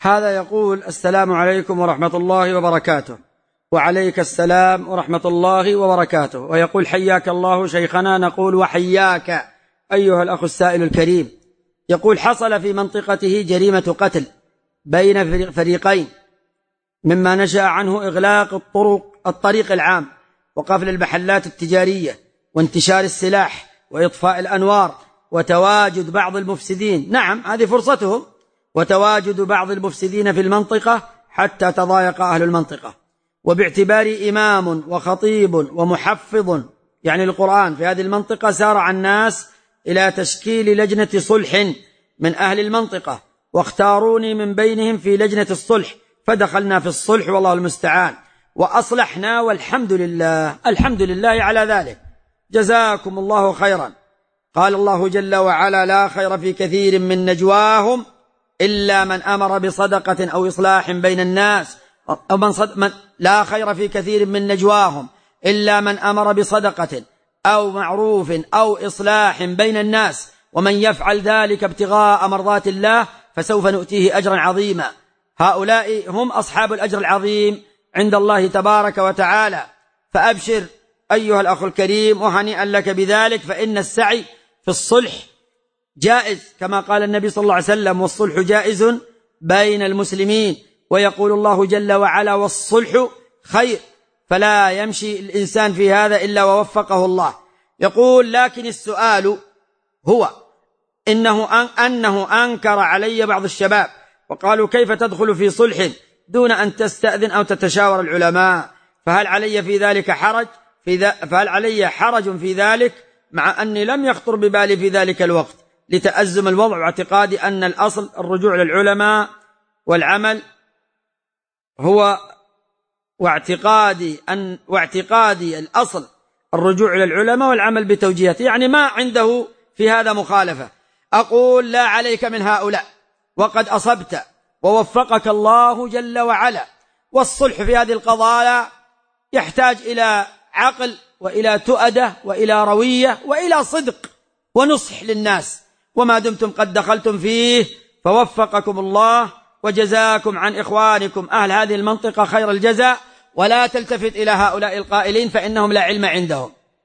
هذا يقول: السلام عليكم ورحمة الله وبركاته. وعليك السلام ورحمة الله وبركاته. ويقول: حياك الله شيخنا. نقول: وحياك أيها الأخ السائل الكريم. يقول: حصل في منطقته جريمة قتل بين فريقين، مما نشأ عنه إغلاق الطريق العام، وقفل المحلات التجارية، وانتشار السلاح، وإطفاء الأنوار، وتواجد بعض المفسدين. نعم، هذه فرصتهم. وتواجد بعض المفسدين في المنطقة حتى تضايق أهل المنطقة. وباعتباري إمام وخطيب ومحفظ يعني القرآن في هذه المنطقة، سارع الناس إلى تشكيل لجنة صلح من أهل المنطقة، واختاروني من بينهم في لجنة الصلح، فدخلنا في الصلح والله المستعان، وأصلحنا والحمد لله. الحمد لله على ذلك، جزاكم الله خيرا. قال الله جل وعلا: لا خير في كثير من نجواهم إلا من أمر بصدقة أو إصلاح بين الناس، لا خير في كثير من نجواهم إلا من أمر بصدقة أو معروف أو إصلاح بين الناس، ومن يفعل ذلك ابتغاء مرضات الله فسوف نؤتيه أجرا عظيما. هؤلاء هم أصحاب الأجر العظيم عند الله تبارك وتعالى. فأبشر أيها الأخ الكريم، وهنيئا لك بذلك، فإن السعي في الصلح جائز كما قال النبي صلى الله عليه وسلم: والصلح جائز بين المسلمين. ويقول الله جل وعلا: والصلح خير. فلا يمشي الإنسان في هذا إلا ووفقه الله. يقول: لكن السؤال هو أنه أنكر علي بعض الشباب، وقالوا: كيف تدخل في صلح دون أن تستأذن أو تتشاور العلماء؟ فهل علي حرج في ذلك، مع أني لم يخطر ببالي في ذلك الوقت لتأزم الوضع، واعتقادي أن الأصل الرجوع للعلماء والعمل واعتقادي الأصل الرجوع إلى العلماء والعمل بتوجيهات، يعني ما عنده في هذا مخالفة. أقول: لا عليك من هؤلاء، وقد أصبت ووفقك الله جل وعلا. والصلح في هذه القضايا يحتاج إلى عقل، وإلى تؤدة، وإلى روية، وإلى صدق ونصح للناس. وما دمتم قد دخلتم فيه فوفقكم الله، وجزاكم عن إخوانكم أهل هذه المنطقة خير الجزاء، ولا تلتفت إلى هؤلاء القائلين فإنهم لا علم عندهم.